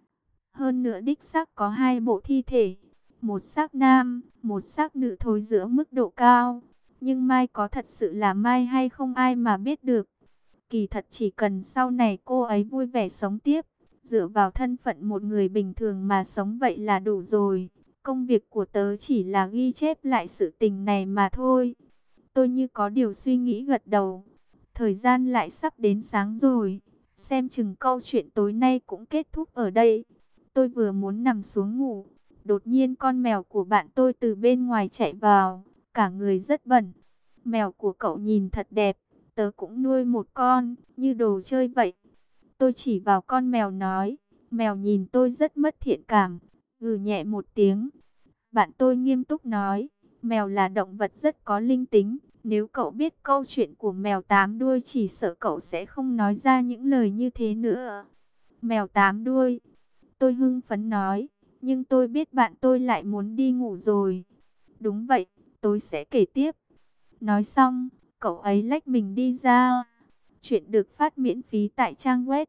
Hơn nữa đích xác có hai bộ thi thể, một xác nam, một xác nữ thối rữa mức độ cao. Nhưng Mai có thật sự là Mai hay không ai mà biết được. Kỳ thật chỉ cần sau này cô ấy vui vẻ sống tiếp, dựa vào thân phận một người bình thường mà sống vậy là đủ rồi. Công việc của tớ chỉ là ghi chép lại sự tình này mà thôi. Tôi như có điều suy nghĩ gật đầu. Thời gian lại sắp đến sáng rồi. Xem chừng câu chuyện tối nay cũng kết thúc ở đây. Tôi vừa muốn nằm xuống ngủ, đột nhiên con mèo của bạn tôi từ bên ngoài chạy vào, cả người rất bẩn. Mèo của cậu nhìn thật đẹp, tớ cũng nuôi một con, như đồ chơi vậy. Tôi chỉ vào con mèo nói, mèo nhìn tôi rất mất thiện cảm, gừ nhẹ một tiếng. Bạn tôi nghiêm túc nói, mèo là động vật rất có linh tính. Nếu cậu biết câu chuyện của mèo tám đuôi chỉ sợ cậu sẽ không nói ra những lời như thế nữa. Mèo tám đuôi, tôi hưng phấn nói, nhưng tôi biết bạn tôi lại muốn đi ngủ rồi. Đúng vậy, tôi sẽ kể tiếp. Nói xong, cậu ấy lách mình đi ra. Chuyện được phát miễn phí tại trang web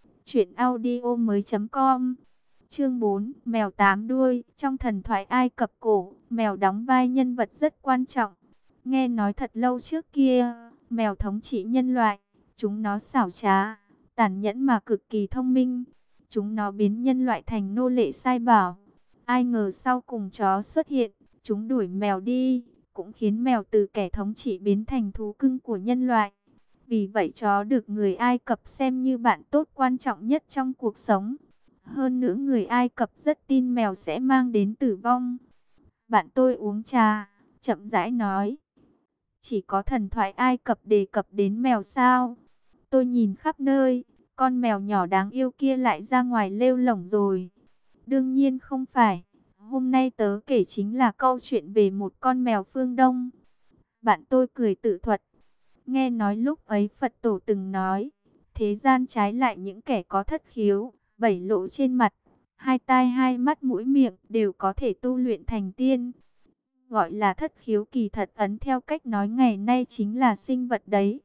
truyệnaudiomoi.com. Chương 4, mèo tám đuôi. Trong thần thoại Ai Cập cổ, mèo đóng vai nhân vật rất quan trọng. Nghe nói thật lâu trước kia, mèo thống trị nhân loại. Chúng nó xảo trá, tàn nhẫn mà cực kỳ thông minh. Chúng nó biến nhân loại thành nô lệ sai bảo. Ai ngờ sau cùng chó xuất hiện, chúng đuổi mèo đi, cũng khiến mèo từ kẻ thống trị biến thành thú cưng của nhân loại. Vì vậy chó được người Ai Cập xem như bạn tốt quan trọng nhất trong cuộc sống. Hơn nữa người Ai Cập rất tin mèo sẽ mang đến tử vong. Bạn tôi uống trà, chậm rãi nói. Chỉ có thần thoại Ai Cập đề cập đến mèo sao? Tôi nhìn khắp nơi, con mèo nhỏ đáng yêu kia lại ra ngoài lêu lổng rồi. Đương nhiên không phải. Hôm nay tớ kể chính là câu chuyện về một con mèo phương Đông. Bạn tôi cười tự thuật. Nghe nói lúc ấy Phật tổ từng nói, thế gian trái lại những kẻ có thất khiếu, bảy lỗ trên mặt, hai tai hai mắt mũi miệng đều có thể tu luyện thành tiên. Gọi là thất khiếu kỳ thật ấn theo cách nói ngày nay chính là sinh vật đấy.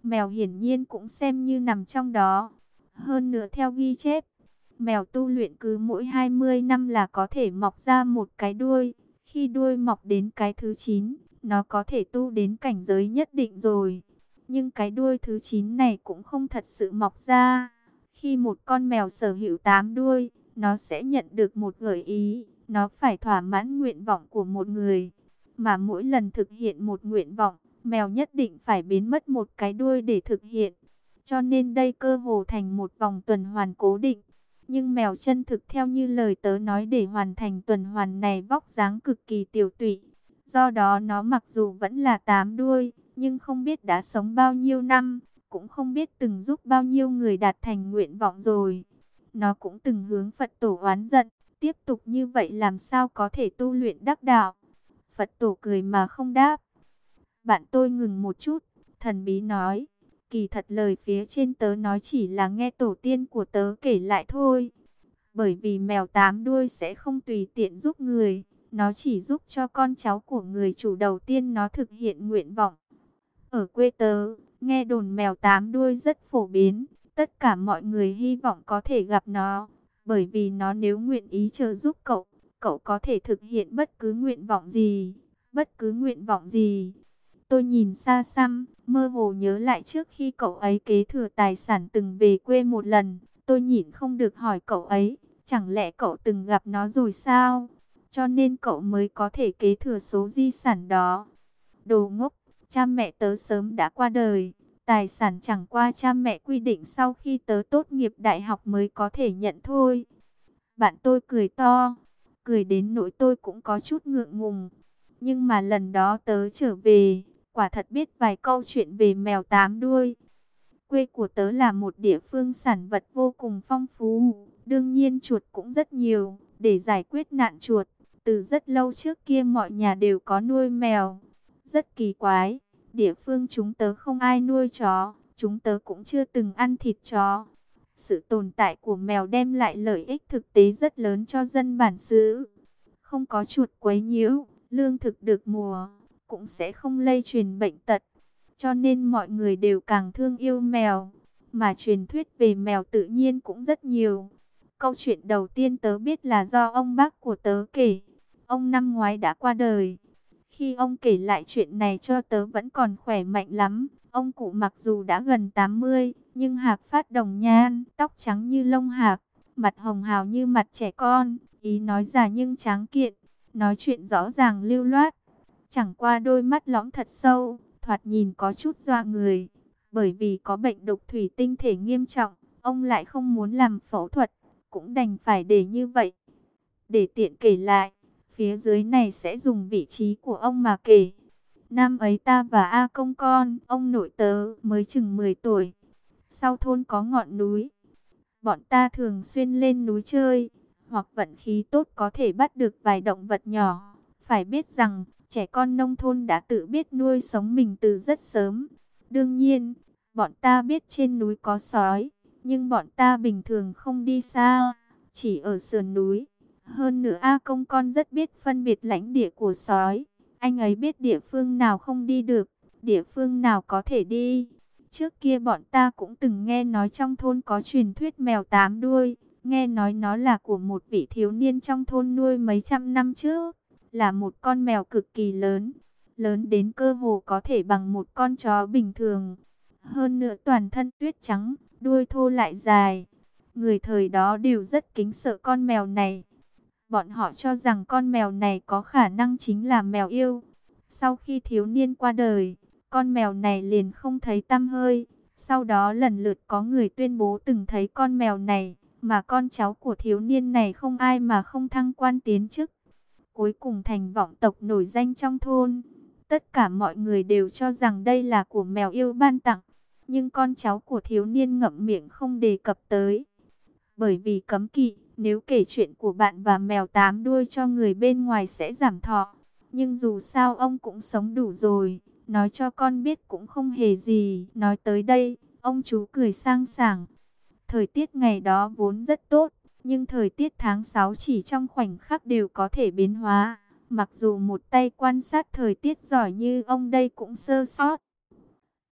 Mèo hiển nhiên cũng xem như nằm trong đó. Hơn nữa theo ghi chép, mèo tu luyện cứ mỗi 20 năm là có thể mọc ra một cái đuôi. Khi đuôi mọc đến cái thứ 9, nó có thể tu đến cảnh giới nhất định rồi. Nhưng cái đuôi thứ 9 này cũng không thật sự mọc ra. Khi một con mèo sở hữu 8 đuôi, nó sẽ nhận được một gợi ý. Nó phải thỏa mãn nguyện vọng của một người. Mà mỗi lần thực hiện một nguyện vọng, mèo nhất định phải biến mất một cái đuôi để thực hiện. Cho nên đây cơ hồ thành một vòng tuần hoàn cố định. Nhưng mèo chân thực theo như lời tớ nói để hoàn thành tuần hoàn này vóc dáng cực kỳ tiểu tụy. Do đó nó mặc dù vẫn là 8 đuôi, nhưng không biết đã sống bao nhiêu năm, cũng không biết từng giúp bao nhiêu người đạt thành nguyện vọng rồi. Nó cũng từng hướng Phật tổ oán giận, tiếp tục như vậy làm sao có thể tu luyện đắc đạo. Phật tổ cười mà không đáp. Bạn tôi ngừng một chút, thần bí nói, kỳ thật lời phía trên tớ nói chỉ là nghe tổ tiên của tớ kể lại thôi. Bởi vì mèo 8 đuôi sẽ không tùy tiện giúp người, nó chỉ giúp cho con cháu của người chủ đầu tiên nó thực hiện nguyện vọng. Ở quê tớ, nghe đồn mèo 8 đuôi rất phổ biến, tất cả mọi người hy vọng có thể gặp nó, bởi vì nó nếu nguyện ý trợ giúp cậu, cậu có thể thực hiện bất cứ nguyện vọng gì, bất cứ nguyện vọng gì. Tôi nhìn xa xăm, mơ hồ nhớ lại trước khi cậu ấy kế thừa tài sản từng về quê một lần, tôi nhịn không được hỏi cậu ấy, chẳng lẽ cậu từng gặp nó rồi sao? Cho nên cậu mới có thể kế thừa số di sản đó. Đồ ngốc, cha mẹ tớ sớm đã qua đời, tài sản chẳng qua cha mẹ quy định sau khi tớ tốt nghiệp đại học mới có thể nhận thôi. Bạn tôi cười to, cười đến nỗi tôi cũng có chút ngượng ngùng. Nhưng mà lần đó tớ trở về, quả thật biết vài câu chuyện về mèo 8 đuôi. Quê của tớ là một địa phương sản vật vô cùng phong phú, đương nhiên chuột cũng rất nhiều. Để giải quyết nạn chuột, từ rất lâu trước kia mọi nhà đều có nuôi mèo. Rất kỳ quái, địa phương chúng tớ không ai nuôi chó, chúng tớ cũng chưa từng ăn thịt chó. Sự tồn tại của mèo đem lại lợi ích thực tế rất lớn cho dân bản xứ. Không có chuột quấy nhiễu, lương thực được mùa, cũng sẽ không lây truyền bệnh tật. Cho nên mọi người đều càng thương yêu mèo. Mà truyền thuyết về mèo tự nhiên cũng rất nhiều. Câu chuyện đầu tiên tớ biết là do ông bác của tớ kể. Ông năm ngoái đã qua đời. Khi ông kể lại chuyện này cho tớ vẫn còn khỏe mạnh lắm. Ông cụ mặc dù đã gần 80, nhưng hạc phát đồng nhan, tóc trắng như lông hạc, mặt hồng hào như mặt trẻ con. Ý nói già nhưng tráng kiện, nói chuyện rõ ràng lưu loát. Chẳng qua đôi mắt lõm thật sâu, thoạt nhìn có chút dọa người. Bởi vì có bệnh đục thủy tinh thể nghiêm trọng, ông lại không muốn làm phẫu thuật, cũng đành phải để như vậy. Để tiện kể lại, phía dưới này sẽ dùng vị trí của ông mà kể. Năm ấy ta và A Công con, ông nội tớ mới chừng 10 tuổi. Sau thôn có ngọn núi. Bọn ta thường xuyên lên núi chơi, hoặc vận khí tốt có thể bắt được vài động vật nhỏ. Phải biết rằng, trẻ con nông thôn đã tự biết nuôi sống mình từ rất sớm. Đương nhiên, bọn ta biết trên núi có sói, nhưng bọn ta bình thường không đi xa, chỉ ở sườn núi. Hơn nữa A Công con rất biết phân biệt lãnh địa của sói. Anh ấy biết địa phương nào không đi được, địa phương nào có thể đi. Trước kia bọn ta cũng từng nghe nói trong thôn có truyền thuyết mèo 8 đuôi. Nghe nói nó là của một vị thiếu niên trong thôn nuôi mấy trăm năm trước. Là một con mèo cực kỳ lớn. Lớn đến cơ hồ có thể bằng một con chó bình thường. Hơn nữa toàn thân tuyết trắng, đuôi thô lại dài. Người thời đó đều rất kính sợ con mèo này. Bọn họ cho rằng con mèo này có khả năng chính là mèo yêu. Sau khi thiếu niên qua đời, con mèo này liền không thấy tăm hơi. Sau đó lần lượt có người tuyên bố từng thấy con mèo này, mà con cháu của thiếu niên này không ai mà không thăng quan tiến chức. Cuối cùng thành vọng tộc nổi danh trong thôn. Tất cả mọi người đều cho rằng đây là của mèo yêu ban tặng. Nhưng con cháu của thiếu niên ngậm miệng không đề cập tới. Bởi vì cấm kỵ, nếu kể chuyện của bạn và mèo 8 đuôi cho người bên ngoài sẽ giảm thọ. Nhưng dù sao ông cũng sống đủ rồi, nói cho con biết cũng không hề gì. Nói tới đây, ông chú cười sang sảng. Thời tiết ngày đó vốn rất tốt, nhưng thời tiết tháng 6 chỉ trong khoảnh khắc đều có thể biến hóa. Mặc dù một tay quan sát thời tiết giỏi như ông đây cũng sơ sót.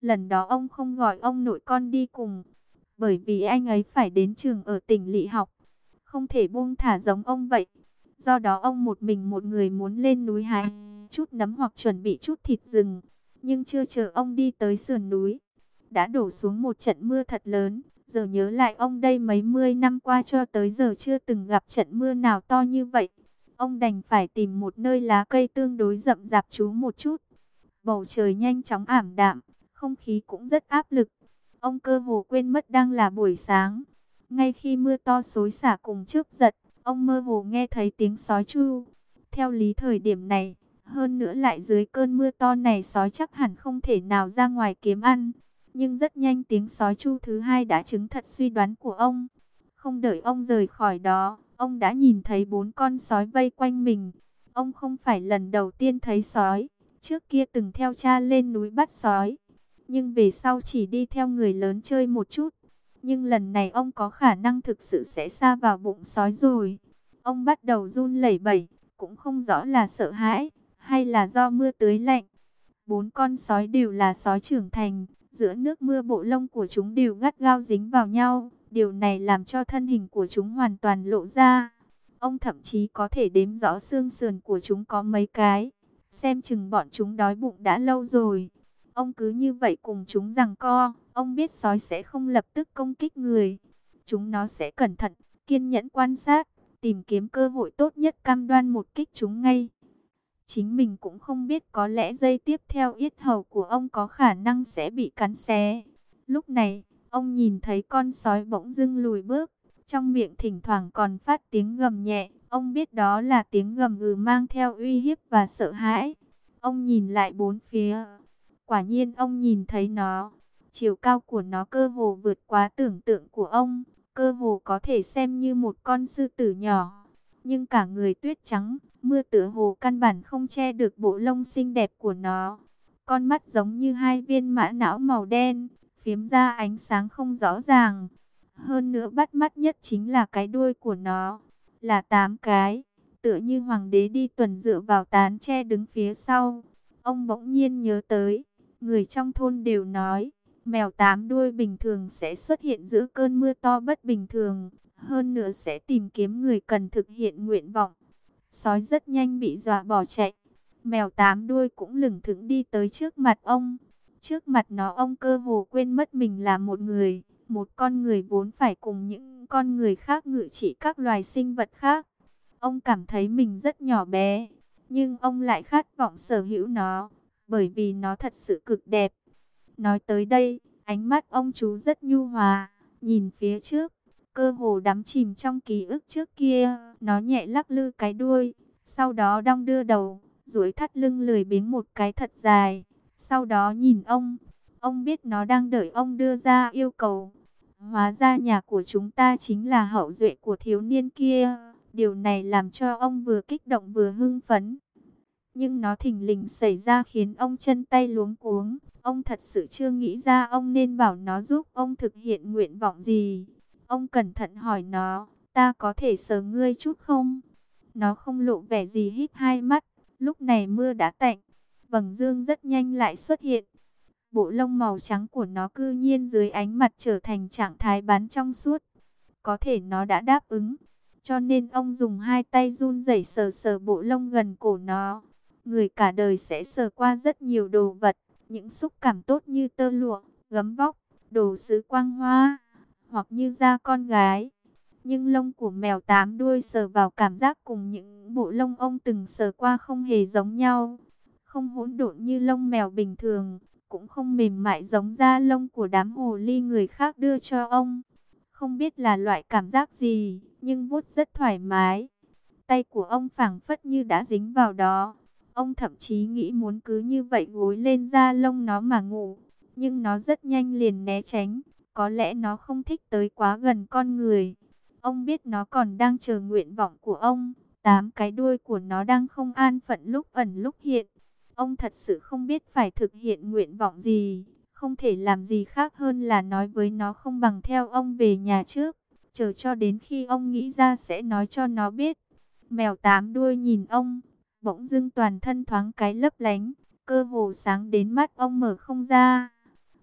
Lần đó ông không gọi ông nội con đi cùng, bởi vì anh ấy phải đến trường ở tỉnh lỵ học, không thể buông thả giống ông vậy. Do đó ông một người muốn lên núi hái chút nấm hoặc chuẩn bị chút thịt rừng. Nhưng chưa chờ ông đi tới sườn núi, đã đổ xuống một trận mưa thật lớn. Giờ nhớ lại ông đây mấy mươi năm qua cho tới giờ chưa từng gặp trận mưa nào to như vậy. Ông đành phải tìm một nơi lá cây tương đối rậm rạp trú một chút. Bầu trời nhanh chóng ảm đạm, không khí cũng rất áp lực. Ông cơ hồ quên mất đang là buổi sáng. Ngay khi mưa to xối xả cùng chớp giật, ông mơ hồ nghe thấy tiếng sói chu. Theo lý thời điểm này, hơn nữa lại dưới cơn mưa to này sói chắc hẳn không thể nào ra ngoài kiếm ăn. Nhưng rất nhanh tiếng sói chu thứ hai đã chứng thật suy đoán của ông. Không đợi ông rời khỏi đó, ông đã nhìn thấy 4 con sói vây quanh mình. Ông không phải lần đầu tiên thấy sói, trước kia từng theo cha lên núi bắt sói. Nhưng về sau chỉ đi theo người lớn chơi một chút. Nhưng lần này ông có khả năng thực sự sẽ sa vào bụng sói rồi. Ông bắt đầu run lẩy bẩy, cũng không rõ là sợ hãi, hay là do mưa tưới lạnh. 4 con sói đều là sói trưởng thành, giữa nước mưa bộ lông của chúng đều gắt gao dính vào nhau. Điều này làm cho thân hình của chúng hoàn toàn lộ ra. Ông thậm chí có thể đếm rõ xương sườn của chúng có mấy cái. Xem chừng bọn chúng đói bụng đã lâu rồi. Ông cứ như vậy cùng chúng giằng co. Ông biết sói sẽ không lập tức công kích người. Chúng nó sẽ cẩn thận, kiên nhẫn quan sát, tìm kiếm cơ hội tốt nhất cam đoan một kích chúng ngay. Chính mình cũng không biết, có lẽ giây tiếp theo yết hầu của ông có khả năng sẽ bị cắn xé. Lúc này, ông nhìn thấy con sói bỗng dưng lùi bước, trong miệng thỉnh thoảng còn phát tiếng gầm nhẹ. Ông biết đó là tiếng gầm gừ mang theo uy hiếp và sợ hãi. Ông nhìn lại bốn phía. Quả nhiên ông nhìn thấy nó. Chiều cao của nó cơ hồ vượt quá tưởng tượng của ông. Cơ hồ có thể xem như một con sư tử nhỏ. Nhưng cả người tuyết trắng, mưa tựa hồ căn bản không che được bộ lông xinh đẹp của nó. Con mắt giống như hai viên mã não màu đen, phiếm ra ánh sáng không rõ ràng. Hơn nữa bắt mắt nhất chính là cái đuôi của nó, là 8 cái, tựa như hoàng đế đi tuần dựa vào tán tre đứng phía sau. Ông bỗng nhiên nhớ tới, người trong thôn đều nói, mèo 8 đuôi bình thường sẽ xuất hiện giữa cơn mưa to bất bình thường, hơn nữa sẽ tìm kiếm người cần thực hiện nguyện vọng. Sói rất nhanh bị dọa bỏ chạy. Mèo 8 đuôi cũng lững thững đi tới trước mặt ông. Trước mặt nó ông cơ hồ quên mất mình là một người. Một con người vốn phải cùng những con người khác ngự trị các loài sinh vật khác. Ông cảm thấy mình rất nhỏ bé, nhưng ông lại khát vọng sở hữu nó, bởi vì nó thật sự cực đẹp. Nói tới đây, ánh mắt ông chú rất nhu hòa, nhìn phía trước, cơ hồ đắm chìm trong ký ức trước kia. Nó nhẹ lắc lư cái đuôi, sau đó đong đưa đầu, duỗi thắt lưng lười biếng một cái thật dài. Sau đó nhìn ông biết nó đang đợi ông đưa ra yêu cầu. Hóa ra nhà của chúng ta chính là hậu duệ của thiếu niên kia. Điều này làm cho ông vừa kích động vừa hưng phấn. Nhưng nó thình lình xảy ra khiến ông chân tay luống cuống. Ông thật sự chưa nghĩ ra ông nên bảo nó giúp ông thực hiện nguyện vọng gì. Ông cẩn thận hỏi nó, ta có thể sờ ngươi chút không? Nó không lộ vẻ gì, híp hai mắt. Lúc này mưa đã tạnh, vầng dương rất nhanh lại xuất hiện. Bộ lông màu trắng của nó cư nhiên dưới ánh mặt trở thành trạng thái bán trong suốt. Có thể nó đã đáp ứng, cho nên ông dùng hai tay run rẩy sờ sờ bộ lông gần cổ nó. Người cả đời sẽ sờ qua rất nhiều đồ vật, những xúc cảm tốt như tơ lụa, gấm vóc, đồ sứ quang hoa, hoặc như da con gái. Nhưng lông của mèo 8 đuôi sờ vào cảm giác cùng những bộ lông ông từng sờ qua không hề giống nhau. Không hỗn độn như lông mèo bình thường, cũng không mềm mại giống da lông của đám hồ ly người khác đưa cho ông. Không biết là loại cảm giác gì, nhưng vuốt rất thoải mái. Tay của ông phảng phất như đã dính vào đó. Ông thậm chí nghĩ muốn cứ như vậy gối lên da lông nó mà ngủ. Nhưng nó rất nhanh liền né tránh. Có lẽ nó không thích tới quá gần con người. Ông biết nó còn đang chờ nguyện vọng của ông. 8 cái đuôi của nó đang không an phận lúc ẩn lúc hiện. Ông thật sự không biết phải thực hiện nguyện vọng gì. Không thể làm gì khác hơn là nói với nó không bằng theo ông về nhà trước. Chờ cho đến khi ông nghĩ ra sẽ nói cho nó biết. Mèo 8 đuôi nhìn ông, bỗng dưng toàn thân thoáng cái lấp lánh, cơ hồ sáng đến mắt ông mở không ra.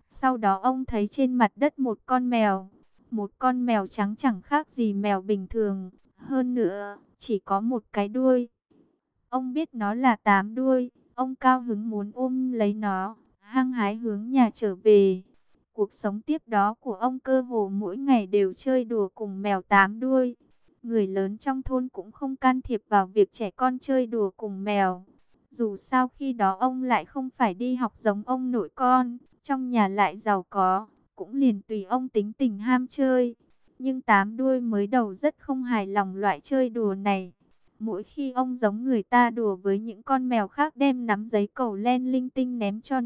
Sau đó ông thấy trên mặt đất một con mèo trắng chẳng khác gì mèo bình thường, hơn nữa chỉ có một cái đuôi. Ông biết nó là tám đuôi, ông cao hứng muốn ôm lấy nó, hăng hái hướng nhà trở về. Cuộc sống tiếp đó của ông cơ hồ mỗi ngày đều chơi đùa cùng mèo tám đuôi. Người lớn trong thôn cũng không can thiệp vào việc trẻ con chơi đùa cùng mèo. Dù sao khi đó ông lại không phải đi học giống ông nội con, trong nhà lại giàu có, cũng liền tùy ông tính tình ham chơi. Nhưng tám đuôi mới đầu rất không hài lòng loại chơi đùa này. Mỗi khi ông giống người ta đùa với những con mèo khác đem nắm giấy cầu len linh tinh ném cho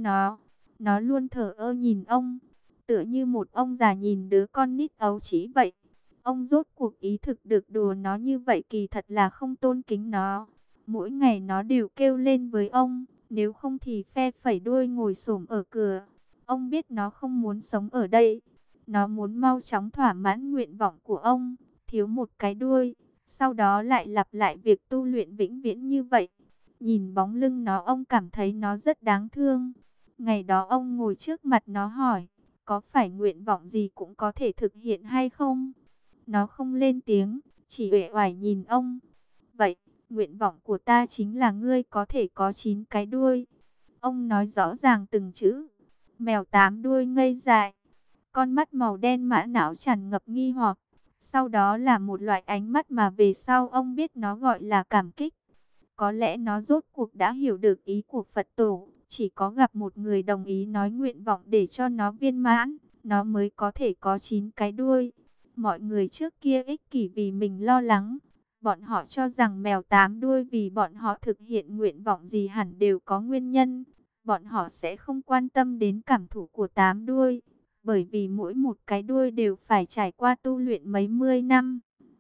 nó luôn thờ ơ nhìn ông, tựa như một ông già nhìn đứa con nít ấu trĩ vậy. Ông rốt cuộc ý thức được đùa nó như vậy kỳ thật là không tôn kính nó. Mỗi ngày nó đều kêu lên với ông, nếu không thì phe phẩy đuôi ngồi xổm ở cửa. Ông biết nó không muốn sống ở đây. Nó muốn mau chóng thỏa mãn nguyện vọng của ông, thiếu một cái đuôi. Sau đó lại lặp lại việc tu luyện vĩnh viễn như vậy. Nhìn bóng lưng nó ông cảm thấy nó rất đáng thương. Ngày đó ông ngồi trước mặt nó hỏi, có phải nguyện vọng gì cũng có thể thực hiện hay không? Nó không lên tiếng, chỉ uể oải nhìn ông. Vậy, nguyện vọng của ta chính là ngươi có thể có 9 cái đuôi. Ông nói rõ ràng từng chữ. Mèo tám đuôi ngây dại. Con mắt màu đen mã não tràn ngập nghi hoặc. Sau đó là một loại ánh mắt mà về sau ông biết nó gọi là cảm kích. Có lẽ nó rốt cuộc đã hiểu được ý của Phật tổ. Chỉ có gặp một người đồng ý nói nguyện vọng để cho nó viên mãn, nó mới có thể có 9 cái đuôi. Mọi người trước kia ích kỷ vì mình lo lắng. Bọn họ cho rằng mèo tám đuôi vì bọn họ thực hiện nguyện vọng gì hẳn đều có nguyên nhân. Bọn họ sẽ không quan tâm đến cảm thụ của tám đuôi, bởi vì mỗi một cái đuôi đều phải trải qua tu luyện mấy mươi năm.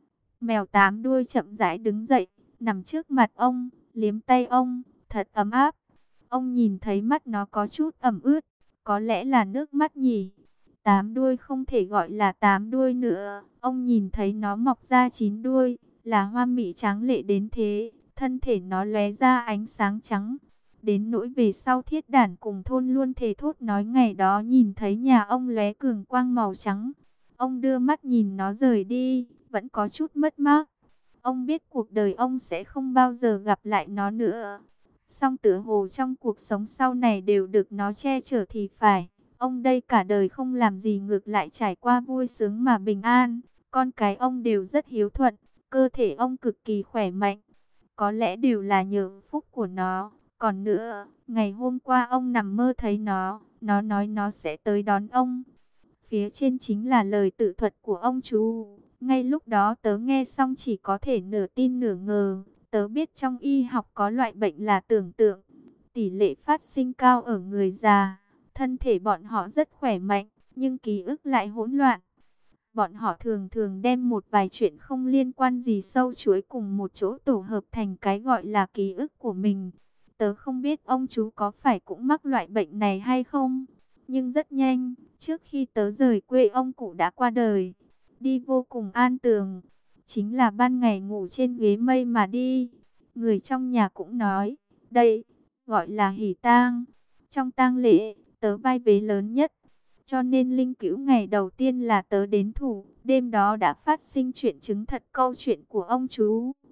Mèo tám đuôi chậm rãi đứng dậy, nằm trước mặt ông, liếm tay ông, thật ấm áp. Ông nhìn thấy mắt nó có chút ẩm ướt, có lẽ là nước mắt nhỉ. Tám đuôi không thể gọi là tám đuôi nữa, ông nhìn thấy nó mọc ra 9 đuôi, là hoa mỹ tráng lệ đến thế, thân thể nó lóe ra ánh sáng trắng. Đến nỗi về sau Thiết Đản cùng thôn luôn thề thốt nói ngày đó nhìn thấy nhà ông lóe cường quang màu trắng. Ông đưa mắt nhìn nó rời đi, vẫn có chút mất mát. Ông biết cuộc đời ông sẽ không bao giờ gặp lại nó nữa. Song tựa hồ trong cuộc sống sau này đều được nó che chở thì phải. Ông đây cả đời không làm gì ngược lại trải qua vui sướng mà bình an. Con cái ông đều rất hiếu thuận, cơ thể ông cực kỳ khỏe mạnh. Có lẽ đều là nhờ phúc của nó. Còn nữa, ngày hôm qua ông nằm mơ thấy nó nói nó sẽ tới đón ông. Phía trên chính là lời tự thuật của ông chú. Ngay lúc đó tớ nghe xong chỉ có thể nửa tin nửa ngờ. Tớ biết trong y học có loại bệnh là tưởng tượng. Tỷ lệ phát sinh cao ở người già. Thân thể bọn họ rất khỏe mạnh, nhưng ký ức lại hỗn loạn. Bọn họ thường thường đem một vài chuyện không liên quan gì sâu chuối cùng một chỗ tổ hợp thành cái gọi là ký ức của mình. Tớ không biết ông chú có phải cũng mắc loại bệnh này hay không. Nhưng rất nhanh, trước khi tớ rời quê ông cụ đã qua đời. Đi vô cùng an tường. Chính là ban ngày ngủ trên ghế mây mà đi. Người trong nhà cũng nói, đây, gọi là hỉ tang. Trong tang lễ, tớ vai vế lớn nhất. Cho nên linh cữu ngày đầu tiên là tớ đến thủ. Đêm đó đã phát sinh chuyện chứng thật câu chuyện của ông chú.